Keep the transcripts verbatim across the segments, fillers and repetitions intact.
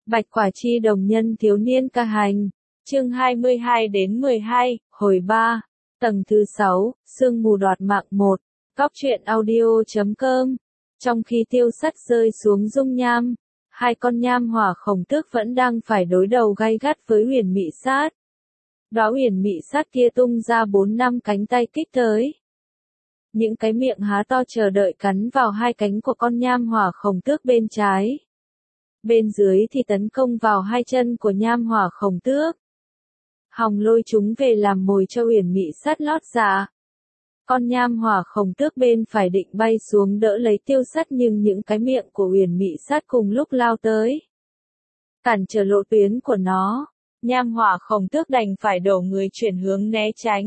Bạch Quả Chi đồng nhân thiếu niên ca hành, chương hai mươi hai đến mười hai, hồi ba, tầng thứ sáu, sương mù đoạt mạng một, góc truyện audio chấm com. Trong khi tiêu sắt rơi xuống dung nham, hai con nham hỏa khổng tước vẫn đang phải đối đầu gay gắt với huyền mị sát. Đó huyền mị sát kia tung ra bốn năm cánh tay kích tới. Những cái miệng há to chờ đợi cắn vào hai cánh của con nham hỏa khổng tước bên trái. Bên dưới thì tấn công vào hai chân của nham hỏa khổng tước. Hòng lôi chúng về làm mồi cho huyền mị sát lót dạ. Con nham hỏa khổng tước bên phải định bay xuống đỡ lấy tiêu sắt nhưng những cái miệng của huyền mị sát cùng lúc lao tới. Cản trở lộ tuyến của nó, nham hỏa khổng tước đành phải đổ người chuyển hướng né tránh.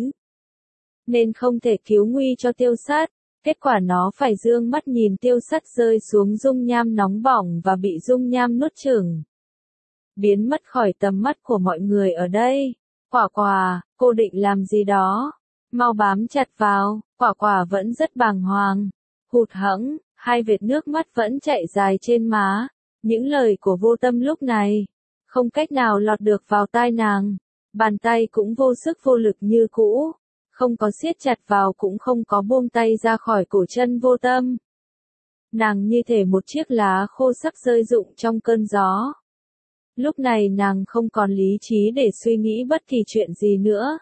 Nên không thể cứu nguy cho tiêu sắt. Kết quả nó phải dương mắt nhìn tiêu sắt rơi xuống dung nham nóng bỏng và bị dung nham nuốt chửng. Biến mất khỏi tầm mắt của mọi người ở đây. Quả Quả, cô định làm gì đó? Mau bám chặt vào. Quả Quả vẫn rất bàng hoàng. Hụt hẫng, hai vệt nước mắt vẫn chạy dài trên má. Những lời của Vô Tâm lúc này không cách nào lọt được vào tai nàng. Bàn tay cũng vô sức vô lực như cũ. Không có siết chặt vào cũng không có buông tay ra khỏi cổ chân Vô Tâm. Nàng như thể một chiếc lá khô sắp rơi rụng trong cơn gió. Lúc này nàng không còn lý trí để suy nghĩ bất kỳ chuyện gì nữa.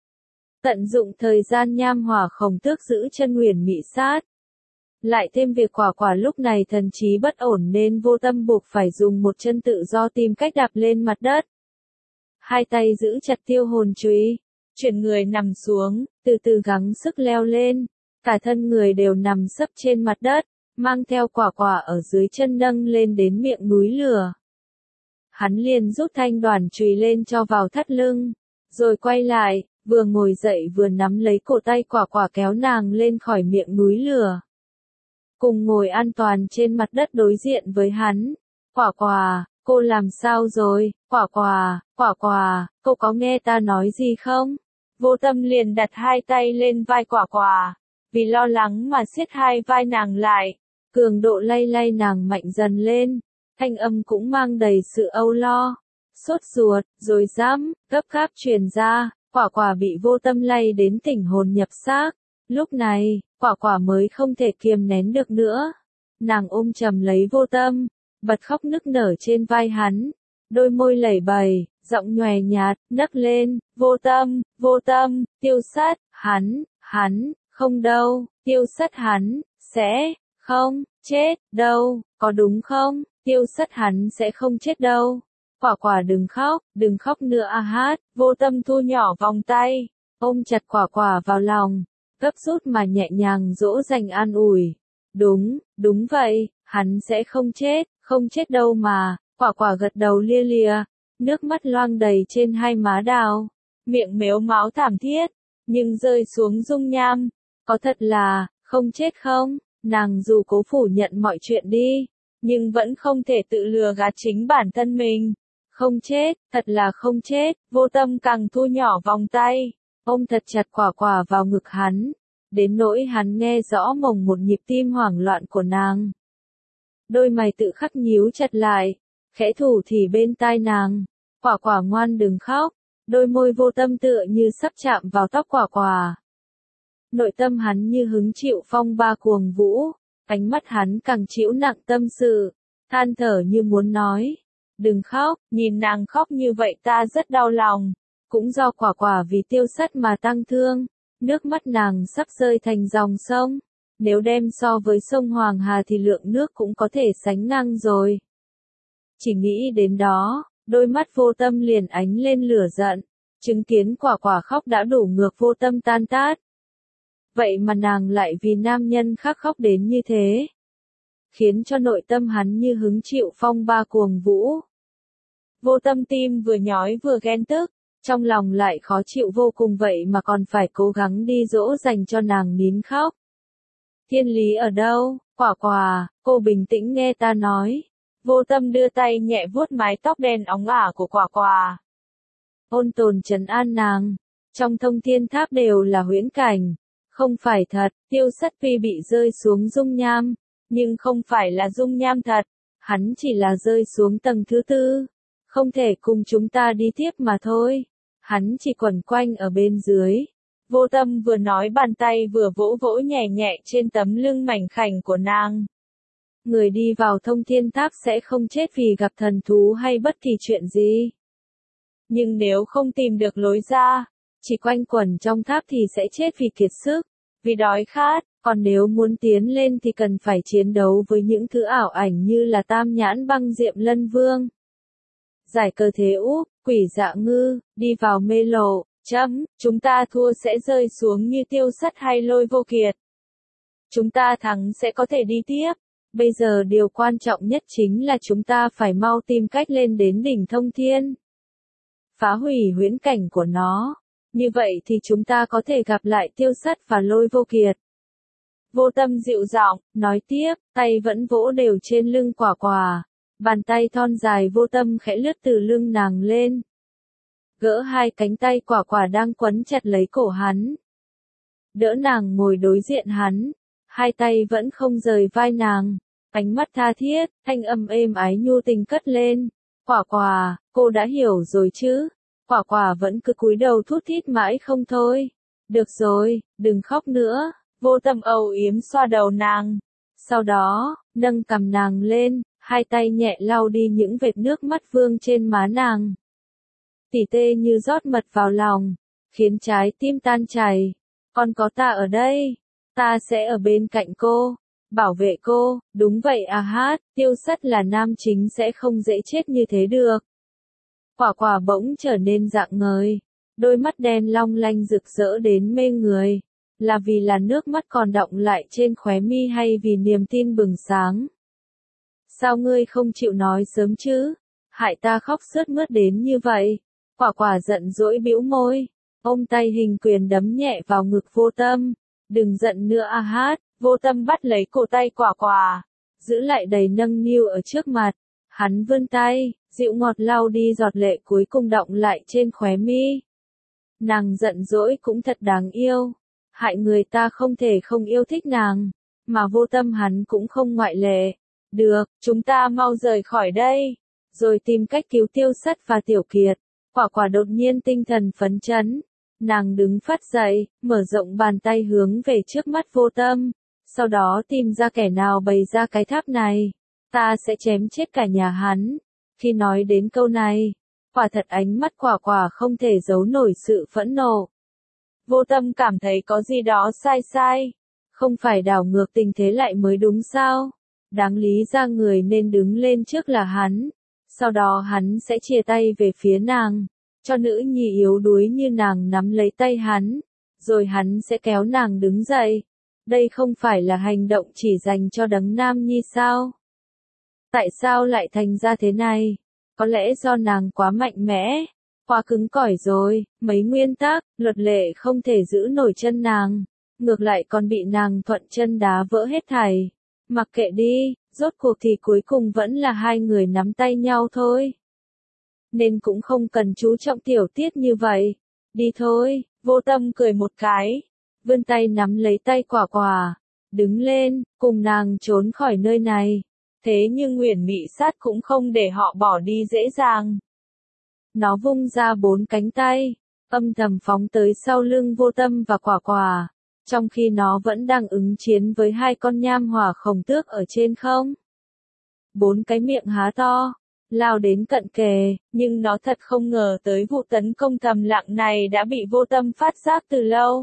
Tận dụng thời gian nham hỏa khổng tước giữ chân huyền mị sát. Lại thêm việc Quả Quả lúc này thần trí bất ổn nên Vô Tâm buộc phải dùng một chân tự do tìm cách đạp lên mặt đất. Hai tay giữ chặt tiêu hồn chùy. Chuyển người nằm xuống, từ từ gắng sức leo lên, cả thân người đều nằm sấp trên mặt đất, mang theo Quả Quả ở dưới chân nâng lên đến miệng núi lửa. Hắn liền rút thanh đoàn chùy lên cho vào thắt lưng, rồi quay lại, vừa ngồi dậy vừa nắm lấy cổ tay Quả Quả kéo nàng lên khỏi miệng núi lửa. Cùng ngồi an toàn trên mặt đất đối diện với hắn. Quả Quả, cô làm sao rồi? Quả Quả, Quả Quả, cô có nghe ta nói gì không? Vô Tâm liền đặt hai tay lên vai Quả Quả, vì lo lắng mà siết hai vai nàng lại, cường độ lay lay nàng mạnh dần lên, thanh âm cũng mang đầy sự âu lo, sốt ruột, rồi dám, gấp gáp truyền ra. Quả Quả bị Vô Tâm lay đến tỉnh hồn nhập xác, lúc này, Quả Quả mới không thể kiềm nén được nữa, nàng ôm chầm lấy Vô Tâm, bật khóc nức nở trên vai hắn, đôi môi lẩy bẩy. Giọng nhòe nhạt, nấc lên, Vô Tâm, Vô Tâm, tiêu sắt, hắn, hắn, không đâu, tiêu sắt hắn, sẽ, không, chết, đâu, có đúng không, tiêu sắt hắn sẽ không chết đâu. Quả Quả đừng khóc, đừng khóc nữa a hát, Vô Tâm thu nhỏ vòng tay, ôm chặt Quả Quả vào lòng, gấp rút mà nhẹ nhàng dỗ dành an ủi. Đúng, đúng vậy, hắn sẽ không chết, không chết đâu mà, Quả Quả gật đầu lia lịa. Nước mắt loang đầy trên hai má đào, miệng mếu máo thảm thiết, nhưng rơi xuống dung nham. Có thật là, không chết không? Nàng dù cố phủ nhận mọi chuyện đi, nhưng vẫn không thể tự lừa gạt chính bản thân mình. Không chết, thật là không chết. Vô Tâm càng thu nhỏ vòng tay, ôm thật chặt Quả Quả vào ngực hắn, đến nỗi hắn nghe rõ mồng một nhịp tim hoảng loạn của nàng. Đôi mày tự khắc nhíu chặt lại, khẽ thủ thì bên tai nàng. Quả Quả ngoan đừng khóc, đôi môi Vô Tâm tựa như sắp chạm vào tóc Quả Quả. Nội tâm hắn như hứng chịu phong ba cuồng vũ, ánh mắt hắn càng chịu nặng tâm sự, than thở như muốn nói. Đừng khóc, nhìn nàng khóc như vậy ta rất đau lòng, cũng do Quả Quả vì tiêu sắt mà tăng thương, nước mắt nàng sắp rơi thành dòng sông, nếu đem so với sông Hoàng Hà thì lượng nước cũng có thể sánh ngang rồi. Chỉ nghĩ đến đó, đôi mắt Vô Tâm liền ánh lên lửa giận, chứng kiến Quả Quả khóc đã đủ ngược Vô Tâm tan tát. Vậy mà nàng lại vì nam nhân khác khóc đến như thế, khiến cho nội tâm hắn như hứng chịu phong ba cuồng vũ. Vô Tâm tim vừa nhói vừa ghen tức, trong lòng lại khó chịu vô cùng vậy mà còn phải cố gắng đi dỗ dành cho nàng nín khóc. Thiên lý ở đâu? Quả Quả, cô bình tĩnh nghe ta nói. Vô Tâm đưa tay nhẹ vuốt mái tóc đen óng ả của Quả Quả, ôn tồn trấn an nàng. Trong thông thiên tháp đều là huyễn cảnh, không phải thật. Tiêu sắt tuy bị rơi xuống dung nham, nhưng không phải là dung nham thật. hắn chỉ là rơi xuống tầng thứ tư, không thể cùng chúng ta đi tiếp mà thôi, hắn chỉ quẩn quanh ở bên dưới. Vô Tâm vừa nói bàn tay vừa vỗ vỗ nhẹ nhẹ trên tấm lưng mảnh khảnh của nàng. Người đi vào Thông Thiên Tháp sẽ không chết vì gặp thần thú hay bất kỳ chuyện gì. Nhưng nếu không tìm được lối ra, chỉ quanh quẩn trong tháp thì sẽ chết vì kiệt sức, vì đói khát, còn nếu muốn tiến lên thì cần phải chiến đấu với những thứ ảo ảnh như là Tam Nhãn Băng Diệm Lân Vương. Giải cơ thế úp, quỷ dạ ngư, đi vào mê lộ, chấm, chúng ta thua sẽ rơi xuống như Tiêu Sắt hay Lôi Vô Kiệt. Chúng ta thắng sẽ có thể đi tiếp. Bây giờ điều quan trọng nhất chính là chúng ta phải mau tìm cách lên đến đỉnh Thông Thiên. Phá hủy huyễn cảnh của nó. Như vậy thì chúng ta có thể gặp lại Tiêu Sắt và Lôi Vô Kiệt. Vô Tâm dịu giọng, nói tiếp, tay vẫn vỗ đều trên lưng Quả Quả. Bàn tay thon dài Vô Tâm khẽ lướt từ lưng nàng lên. Gỡ hai cánh tay Quả Quả đang quấn chặt lấy cổ hắn. Đỡ nàng ngồi đối diện hắn. Hai tay vẫn không rời vai nàng. Ánh mắt tha thiết, thanh âm êm ái nhu tình cất lên. Quả Quả, cô đã hiểu rồi chứ? Quả Quả vẫn cứ cúi đầu thút thít mãi không thôi. Được rồi, đừng khóc nữa. Vô Tâm âu yếm xoa đầu nàng. Sau đó, nâng cằm nàng lên, hai tay nhẹ lau đi những vệt nước mắt vương trên má nàng. Tỉ tê như rót mật vào lòng, khiến trái tim tan chảy. Còn có ta ở đây, ta sẽ ở bên cạnh cô, bảo vệ cô. Đúng vậy à hát, Tiêu Sắt là nam chính sẽ không dễ chết như thế được. Quả Quả bỗng trở nên rạng ngời, đôi mắt đen long lanh rực rỡ đến mê người. Là vì là nước mắt còn đọng lại trên khóe mi hay vì niềm tin bừng sáng? Sao ngươi không chịu nói sớm chứ? Hại ta khóc sướt mướt đến như vậy. Quả Quả giận dỗi bĩu môi, ôm tay hình quyền đấm nhẹ vào ngực Vô Tâm. Đừng giận nữa a hát. Vô Tâm bắt lấy cổ tay Quả Quả, giữ lại đầy nâng niu ở trước mặt. Hắn vươn tay, dịu ngọt lau đi giọt lệ cuối cùng đọng lại trên khóe mi. Nàng giận dỗi cũng thật đáng yêu. Hại người ta không thể không yêu thích nàng, mà Vô Tâm hắn cũng không ngoại lệ. Được, chúng ta mau rời khỏi đây, rồi tìm cách cứu Tiêu Sắt và Tiểu Kiệt. Quả Quả đột nhiên tinh thần phấn chấn. Nàng đứng phắt dậy, mở rộng bàn tay hướng về trước mắt Vô Tâm. Sau đó tìm ra kẻ nào bày ra cái tháp này. Ta sẽ chém chết cả nhà hắn. Khi nói đến câu này, quả thật ánh mắt Quả Quả không thể giấu nổi sự phẫn nộ. Vô Tâm cảm thấy có gì đó sai sai. Không phải đảo ngược tình thế lại mới đúng sao? Đáng lý ra người nên đứng lên trước là hắn. Sau đó hắn sẽ chia tay về phía nàng. Cho nữ nhi yếu đuối như nàng nắm lấy tay hắn. Rồi hắn sẽ kéo nàng đứng dậy. Đây không phải là hành động chỉ dành cho đấng nam nhi sao? Tại sao lại thành ra thế này? Có lẽ do nàng quá mạnh mẽ. Quá cứng cỏi rồi, mấy nguyên tắc, luật lệ không thể giữ nổi chân nàng, ngược lại còn bị nàng thuận chân đá vỡ hết thảy. Mặc kệ đi, rốt cuộc thì cuối cùng vẫn là hai người nắm tay nhau thôi. Nên cũng không cần chú trọng tiểu tiết như vậy. Đi thôi, Vô Tâm cười một cái, vươn tay nắm lấy tay Quả Quả, đứng lên, cùng nàng trốn khỏi nơi này. Thế nhưng Uyển Mị Sát cũng không để họ bỏ đi dễ dàng. Nó vung ra bốn cánh tay, âm thầm phóng tới sau lưng Vô Tâm và Quả Quả, trong khi nó vẫn đang ứng chiến với hai con nham hỏa khổng tước ở trên không. Bốn cái miệng há to, lao đến cận kề, nhưng nó thật không ngờ tới vụ tấn công thầm lặng này đã bị Vô Tâm phát giác từ lâu.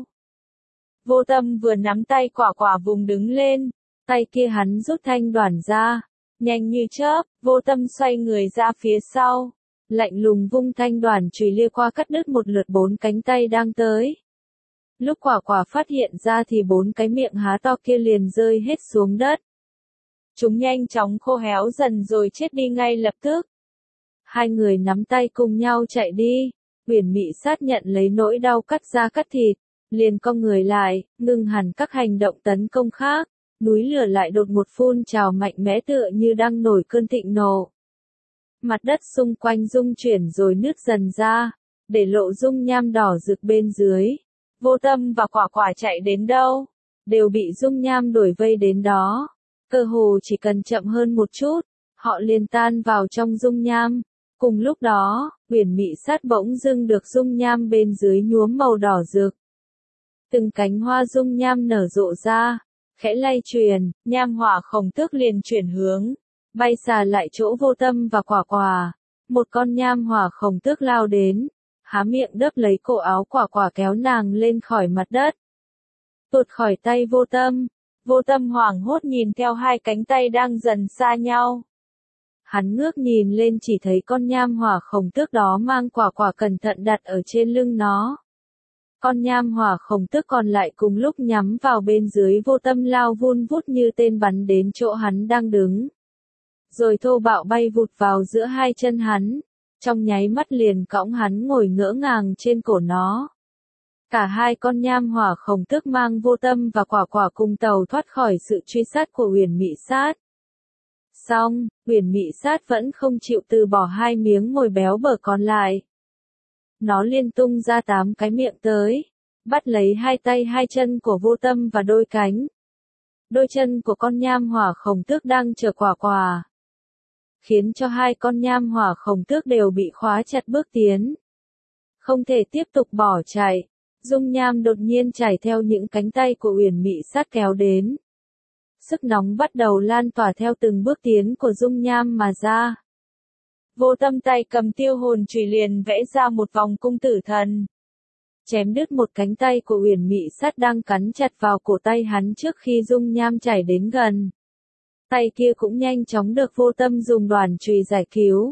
Vô Tâm vừa nắm tay Quả Quả vùng đứng lên, tay kia hắn rút thanh đoản ra, nhanh như chớp, Vô Tâm xoay người ra phía sau. Lạnh lùng vung thanh đoản chùy lia qua cắt đứt một lượt bốn cánh tay đang tới. Lúc Quả Quả phát hiện ra thì bốn cái miệng há to kia liền rơi hết xuống đất. Chúng nhanh chóng khô héo dần rồi chết đi ngay lập tức. Hai người nắm tay cùng nhau chạy đi. Uyển Mị Sát nhận lấy nỗi đau cắt da cắt thịt, liền cong người lại, ngừng hẳn các hành động tấn công khác. Núi lửa lại đột một phun trào mạnh mẽ tựa như đang nổi cơn thịnh nộ. Mặt đất xung quanh rung chuyển rồi nứt dần ra, để lộ dung nham đỏ rực bên dưới. Vô Tâm và Quả Quả chạy đến đâu, đều bị dung nham đuổi vây đến đó. Cơ hồ chỉ cần chậm hơn một chút, họ liền tan vào trong dung nham. Cùng lúc đó, huyền mị sát bỗng dưng được dung nham bên dưới nhuốm màu đỏ rực. Từng cánh hoa dung nham nở rộ ra, khẽ lay truyền, nham hỏa khổng tước liền chuyển hướng, bay xà lại chỗ Vô Tâm và Quả Quả. Một con nham hỏa khổng tước lao đến, há miệng đớp lấy cổ áo Quả Quả kéo nàng lên khỏi mặt đất. Tuột khỏi tay Vô Tâm, Vô Tâm hoảng hốt nhìn theo hai cánh tay đang dần xa nhau. Hắn ngước nhìn lên chỉ thấy con nham hỏa khổng tước đó mang Quả Quả cẩn thận đặt ở trên lưng nó. Con nham hỏa khổng tước còn lại cùng lúc nhắm vào bên dưới Vô Tâm lao vun vút như tên bắn đến chỗ hắn đang đứng. Rồi thô bạo bay vụt vào giữa hai chân hắn, trong nháy mắt liền cõng hắn ngồi ngỡ ngàng trên cổ nó. Cả hai con nham hỏa khổng tước mang Vô Tâm và Quả Quả cùng tàu thoát khỏi sự truy sát của huyền mị sát. Xong, huyền mị sát vẫn không chịu từ bỏ hai miếng mồi béo bở còn lại. Nó liên tung ra tám cái miệng tới, bắt lấy hai tay hai chân của Vô Tâm và đôi cánh. Đôi chân của con nham hỏa khổng tước đang chở Quả Quả, khiến cho hai con nham hỏa khổng tước đều bị khóa chặt bước tiến. Không thể tiếp tục bỏ chạy, dung nham đột nhiên chảy theo những cánh tay của huyền mị sát kéo đến. Sức nóng bắt đầu lan tỏa theo từng bước tiến của dung nham mà ra. Vô Tâm tay cầm tiêu hồn chùy liền vẽ ra một vòng cung tử thần, chém đứt một cánh tay của huyền mị sát đang cắn chặt vào cổ tay hắn trước khi dung nham chảy đến gần. Tay kia cũng nhanh chóng được Vô Tâm dùng đoàn chùy giải cứu.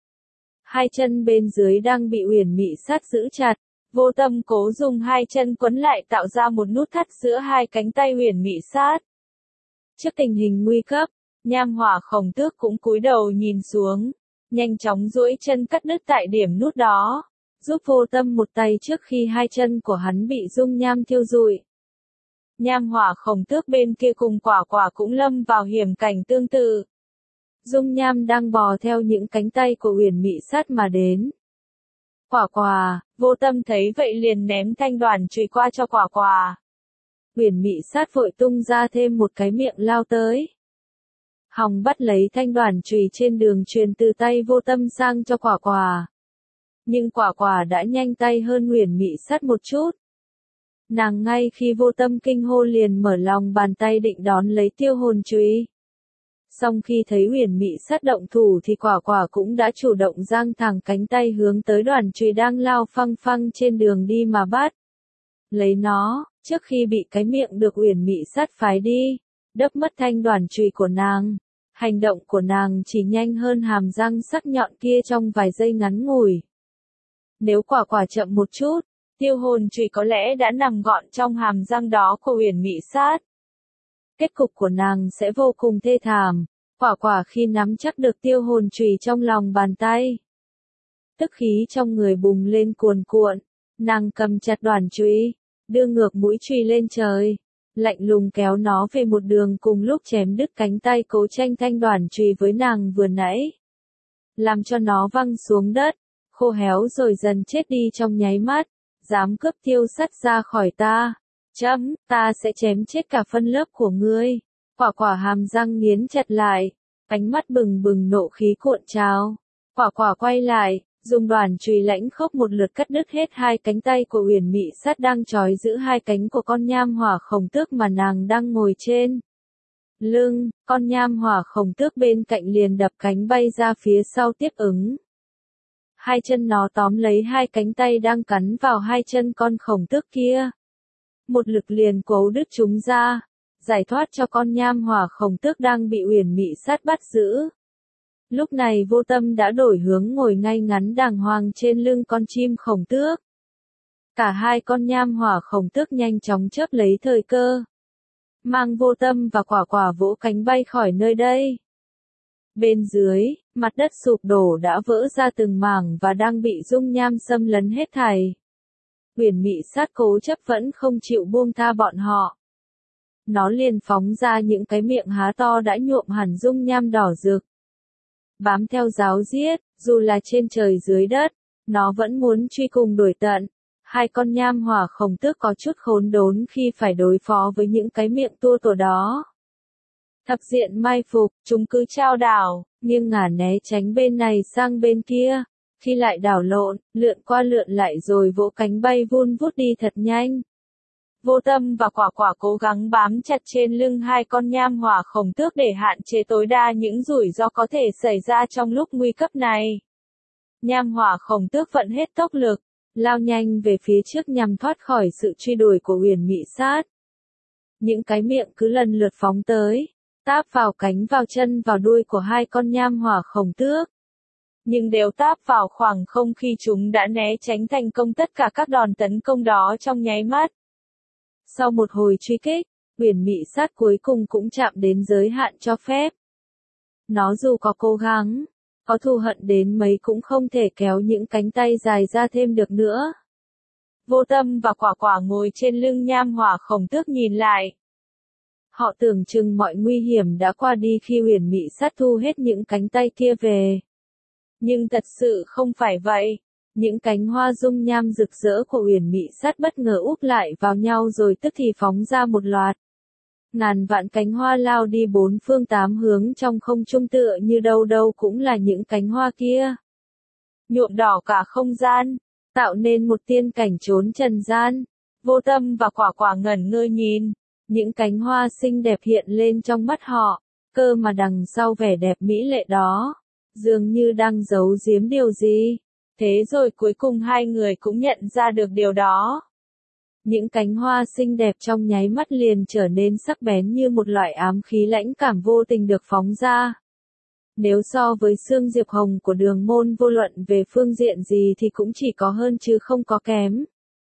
Hai chân bên dưới đang bị huyền mị sát giữ chặt, Vô Tâm cố dùng hai chân quấn lại tạo ra một nút thắt giữa hai cánh tay huyền mị sát. Trước tình hình nguy cấp, nham hỏa khổng tước cũng cúi đầu nhìn xuống, nhanh chóng duỗi chân cắt đứt tại điểm nút đó, giúp Vô Tâm một tay trước khi hai chân của hắn bị dung nham thiêu rụi. Nham hỏa khổng tước bên kia cùng Quả Quả cũng lâm vào hiểm cảnh tương tự. Dung nham đang bò theo những cánh tay của huyền mị sát mà đến. Quả Quả, Vô Tâm thấy vậy liền ném thanh đoàn chùy qua cho Quả Quả. Huyền mị sát vội tung ra thêm một cái miệng lao tới. Hòng bắt lấy thanh đoàn chùy trên đường truyền từ tay Vô Tâm sang cho Quả Quả. Nhưng Quả Quả đã nhanh tay hơn huyền mị sát một chút. Nàng ngay khi Vô Tâm kinh hô liền mở lòng bàn tay định đón lấy tiêu hồn chùy. Song khi thấy huyền mị sát động thủ thì Quả Quả cũng đã chủ động giang thẳng cánh tay hướng tới đoàn chùy đang lao phăng phăng trên đường đi mà bắt. Lấy nó, trước khi bị cái miệng được huyền mị sát phái đi, đớp mất thanh đoàn chùy của nàng. Hành động của nàng chỉ nhanh hơn hàm răng sắc nhọn kia trong vài giây ngắn ngủi. Nếu Quả Quả chậm một chút, tiêu hồn chùy có lẽ đã nằm gọn trong hàm răng đó của huyền mị sát. Kết cục của nàng sẽ vô cùng thê thảm. Quả Quả khi nắm chắc được tiêu hồn chùy trong lòng bàn tay, tức khí trong người bùng lên cuồn cuộn, nàng cầm chặt đoàn chùy, đưa ngược mũi chùy lên trời, lạnh lùng kéo nó về một đường cùng lúc chém đứt cánh tay cố tranh thanh đoàn chùy với nàng vừa nãy, làm cho nó văng xuống đất, khô héo rồi dần chết đi trong nháy mắt. Dám cướp tiêu sắt ra khỏi ta, chấm, ta sẽ chém chết cả phân lớp của ngươi. Quả Quả hàm răng nghiến chặt lại, ánh mắt bừng bừng nộ khí cuộn trào. Quả Quả quay lại, dùng đoàn chùy lãnh khốc một lượt cắt đứt hết hai cánh tay của huyền mị sát đang trói giữ hai cánh của con nham hỏa khổng tước mà nàng đang ngồi trên lưng. Con nham hỏa khổng tước bên cạnh liền đập cánh bay ra phía sau tiếp ứng. Hai chân nó tóm lấy hai cánh tay đang cắn vào hai chân con khổng tước kia. Một lực liền cố đứt chúng ra, giải thoát cho con nham hỏa khổng tước đang bị huyền mị sát bắt giữ. Lúc này Vô Tâm đã đổi hướng ngồi ngay ngắn đàng hoàng trên lưng con chim khổng tước. Cả hai con nham hỏa khổng tước nhanh chóng chớp lấy thời cơ, mang Vô Tâm và Quả Quả vỗ cánh bay khỏi nơi đây. Bên dưới, mặt đất sụp đổ đã vỡ ra từng mảng và đang bị dung nham xâm lấn hết thảy. Huyền mị sát cố chấp vẫn không chịu buông tha bọn họ. Nó liền phóng ra những cái miệng há to đã nhuộm hẳn dung nham đỏ rực. Bám theo ráo riết, dù là trên trời dưới đất, nó vẫn muốn truy cùng đuổi tận. Hai con nham hỏa khổng tước có chút khốn đốn khi phải đối phó với những cái miệng tua tủa đó. Thập diện mai phục, chúng cứ trao đảo, nghiêng ngả né tránh bên này sang bên kia, khi lại đảo lộn, lượn qua lượn lại rồi vỗ cánh bay vun vút đi thật nhanh. Vô Tâm và Quả Quả cố gắng bám chặt trên lưng hai con nham hỏa khổng tước để hạn chế tối đa những rủi ro có thể xảy ra trong lúc nguy cấp này. Nham hỏa khổng tước vận hết tốc lực, lao nhanh về phía trước nhằm thoát khỏi sự truy đuổi của Huyền Mị Sát. Những cái miệng cứ lần lượt phóng tới, táp vào cánh vào chân vào đuôi của hai con nham hỏa khổng tước. Nhưng đều táp vào khoảng không khi chúng đã né tránh thành công tất cả các đòn tấn công đó trong nháy mắt. Sau một hồi truy kích, Huyền Mị Sát cuối cùng cũng chạm đến giới hạn cho phép. Nó dù có cố gắng, có thù hận đến mấy cũng không thể kéo những cánh tay dài ra thêm được nữa. Vô Tâm và Quả Quả ngồi trên lưng nham hỏa khổng tước nhìn lại. Họ tưởng chừng mọi nguy hiểm đã qua đi khi Huyền Mị Sát thu hết những cánh tay kia về. Nhưng thật sự không phải vậy. Những cánh hoa dung nham rực rỡ của Huyền Mị Sát bất ngờ úp lại vào nhau rồi tức thì phóng ra một loạt. Ngàn vạn cánh hoa lao đi bốn phương tám hướng trong không trung tựa như đâu đâu cũng là những cánh hoa kia. Nhuộm đỏ cả không gian, tạo nên một tiên cảnh trốn trần gian. Vô Tâm và Quả Quả ngẩn ngơ nhìn, những cánh hoa xinh đẹp hiện lên trong mắt họ, cơ mà đằng sau vẻ đẹp mỹ lệ đó, dường như đang giấu giếm điều gì. Thế rồi cuối cùng hai người cũng nhận ra được điều đó. Những cánh hoa xinh đẹp trong nháy mắt liền trở nên sắc bén như một loại ám khí lãnh cảm vô tình được phóng ra. Nếu so với xương diệp hồng của Đường Môn vô luận về phương diện gì thì cũng chỉ có hơn chứ không có kém.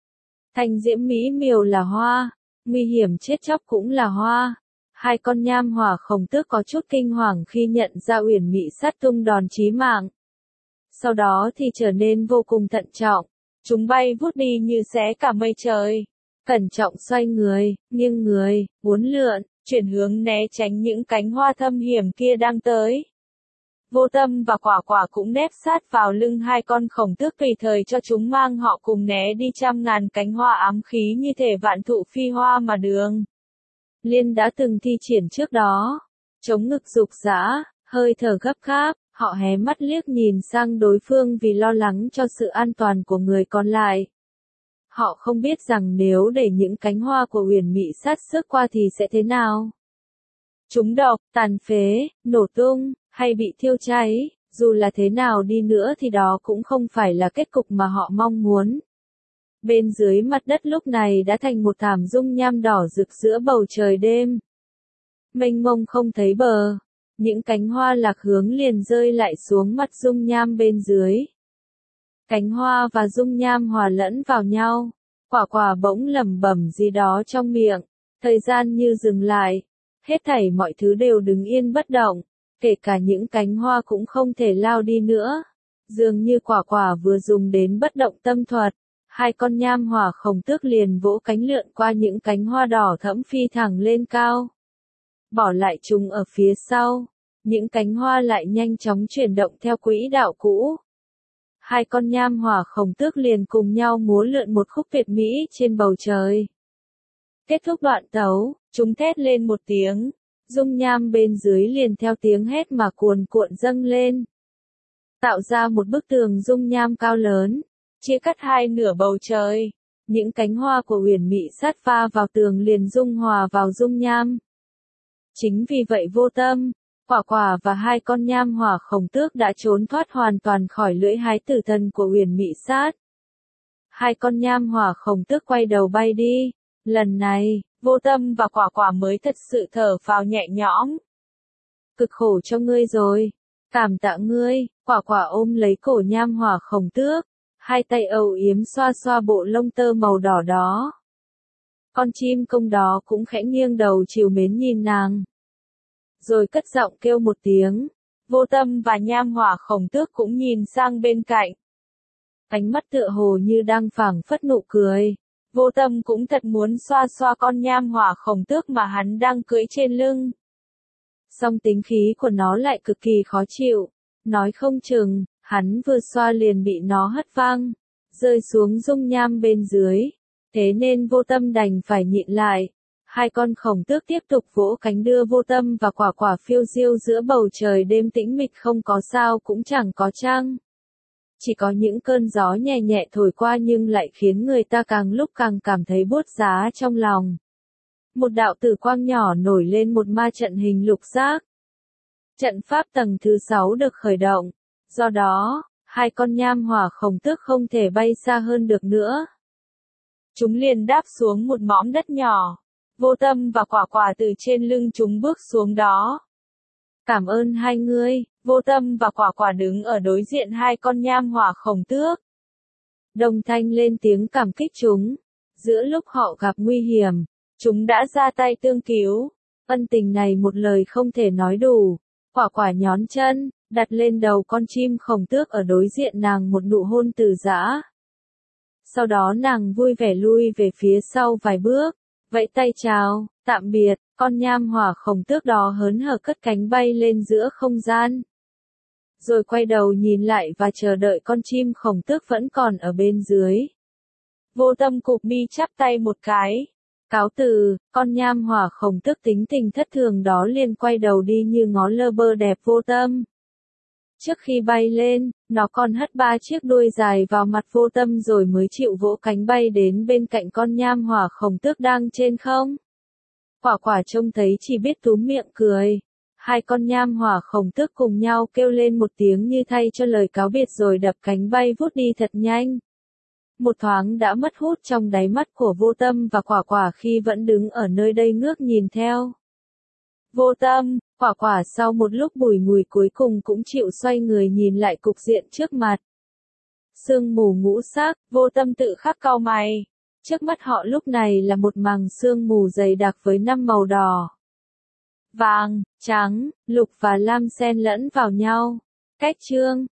Thanh diễm mỹ miều là hoa, nguy hiểm chết chóc cũng là hoa. Hai con nham hỏa khổng tước có chút kinh hoàng khi nhận ra Huyền Mị Sát tung đòn chí mạng. Sau đó thì trở nên vô cùng thận trọng. Chúng bay vút đi như xé cả mây trời. Cẩn trọng xoay người, nghiêng người, uốn lượn, chuyển hướng né tránh những cánh hoa thâm hiểm kia đang tới. Vô Tâm và Quả Quả cũng nép sát vào lưng hai con khổng tước tùy thời cho chúng mang họ cùng né đi trăm ngàn cánh hoa ám khí như thể vạn thụ phi hoa mà Đường Liên đã từng thi triển trước đó. Chống ngực rục rã, hơi thở gấp gáp, họ hé mắt liếc nhìn sang đối phương vì lo lắng cho sự an toàn của người còn lại. Họ không biết rằng nếu để những cánh hoa của Huyền Mị Sát xước qua thì sẽ thế nào. Chúng độc, tàn phế, nổ tung, hay bị thiêu cháy, dù là thế nào đi nữa thì đó cũng không phải là kết cục mà họ mong muốn. Bên dưới mặt đất lúc này đã thành một thảm dung nham đỏ rực giữa bầu trời đêm. Mênh mông không thấy bờ, những cánh hoa lạc hướng liền rơi lại xuống mặt dung nham bên dưới. Cánh hoa và dung nham hòa lẫn vào nhau, Quả Quả bỗng lẩm bẩm gì đó trong miệng, thời gian như dừng lại, hết thảy mọi thứ đều đứng yên bất động, kể cả những cánh hoa cũng không thể lao đi nữa. Dường như Quả Quả vừa dùng đến bất động tâm thuật, hai con nham hỏa khổng tước liền vỗ cánh lượn qua những cánh hoa đỏ thẫm phi thẳng lên cao. Bỏ lại chúng ở phía sau, những cánh hoa lại nhanh chóng chuyển động theo quỹ đạo cũ. Hai con nham hỏa khổng tước liền cùng nhau múa lượn một khúc tuyệt mỹ trên bầu trời. Kết thúc đoạn tấu, chúng thét lên một tiếng, dung nham bên dưới liền theo tiếng hét mà cuồn cuộn dâng lên. Tạo ra một bức tường dung nham cao lớn, chia cắt hai nửa bầu trời. Những cánh hoa của Huyền Mị Sát pha vào tường liền dung hòa vào dung nham. Chính vì vậy Vô Tâm, Quả Quả và hai con nham hỏa khổng tước đã trốn thoát hoàn toàn khỏi lưỡi hái tử thần của Huyền Mị Sát. Hai con nham hỏa khổng tước quay đầu bay đi. Lần này, Vô Tâm và Quả Quả mới thật sự thở phào nhẹ nhõm. Cực khổ cho ngươi rồi. Cảm tạ ngươi. Quả Quả ôm lấy cổ nham hỏa khổng tước, hai tay âu yếm xoa xoa bộ lông tơ màu đỏ đó. Con chim công đó cũng khẽ nghiêng đầu trìu mến nhìn nàng. Rồi cất giọng kêu một tiếng. Vô Tâm và nham hỏa khổng tước cũng nhìn sang bên cạnh. Ánh mắt tựa hồ như đang phảng phất nụ cười. Vô Tâm cũng thật muốn xoa xoa con nham hỏa khổng tước mà hắn đang cưỡi trên lưng. Song tính khí của nó lại cực kỳ khó chịu. Nói không chừng, hắn vừa xoa liền bị nó hất văng, rơi xuống dung nham bên dưới. Thế nên Vô Tâm đành phải nhịn lại. hai con khổng tước tiếp tục vỗ cánh đưa Vô Tâm và Quả Quả phiêu diêu giữa bầu trời đêm tĩnh mịch, không có sao cũng chẳng có trăng. Chỉ có những cơn gió nhẹ nhẹ thổi qua nhưng lại khiến người ta càng lúc càng cảm thấy buốt giá trong lòng. Một đạo tử quang nhỏ nổi lên, một ma trận hình lục giác. Trận pháp tầng thứ sáu được khởi động. Do đó, hai con nham hỏa khổng tước không thể bay xa hơn được nữa. Chúng liền đáp xuống một mỏm đất nhỏ. Vô Tâm và Quả Quả từ trên lưng chúng bước xuống đó. Cảm ơn hai ngươi. Vô Tâm và Quả Quả đứng ở đối diện hai con nham hỏa khổng tước. Đồng thanh lên tiếng cảm kích chúng. Giữa lúc họ gặp nguy hiểm, chúng đã ra tay tương cứu. Ân tình này một lời không thể nói đủ. Quả Quả nhón chân, đặt lên đầu con chim khổng tước ở đối diện nàng một nụ hôn từ giã. Sau đó nàng vui vẻ lui về phía sau vài bước, vẫy tay chào, tạm biệt, con nham hỏa khổng tước đó hớn hở cất cánh bay lên giữa không gian. Rồi quay đầu nhìn lại và chờ đợi con chim khổng tước vẫn còn ở bên dưới. Vô Tâm cụp mi chắp tay một cái. Cáo từ, con nham hỏa khổng tước tính tình thất thường đó liền quay đầu đi như ngó lơ bơ đẹp Vô Tâm. Trước khi bay lên, nó còn hất ba chiếc đuôi dài vào mặt Vô Tâm rồi mới chịu vỗ cánh bay đến bên cạnh con nham hỏa khổng tước đang trên không. Quả Quả trông thấy chỉ biết túm miệng cười. Hai con nham hỏa khổng tước cùng nhau kêu lên một tiếng như thay cho lời cáo biệt rồi đập cánh bay vút đi thật nhanh. Một thoáng đã mất hút trong đáy mắt của Vô Tâm và Quả Quả khi vẫn đứng ở nơi đây ngước nhìn theo. Vô Tâm, Quả Quả sau một lúc bùi ngùi cuối cùng cũng chịu xoay người nhìn lại cục diện trước mặt. Sương mù ngũ sắc, Vô Tâm tự khắc cau mày. Trước mắt họ lúc này là một màng sương mù dày đặc với năm màu đỏ, vàng, trắng, lục và lam xen lẫn vào nhau. Cách chương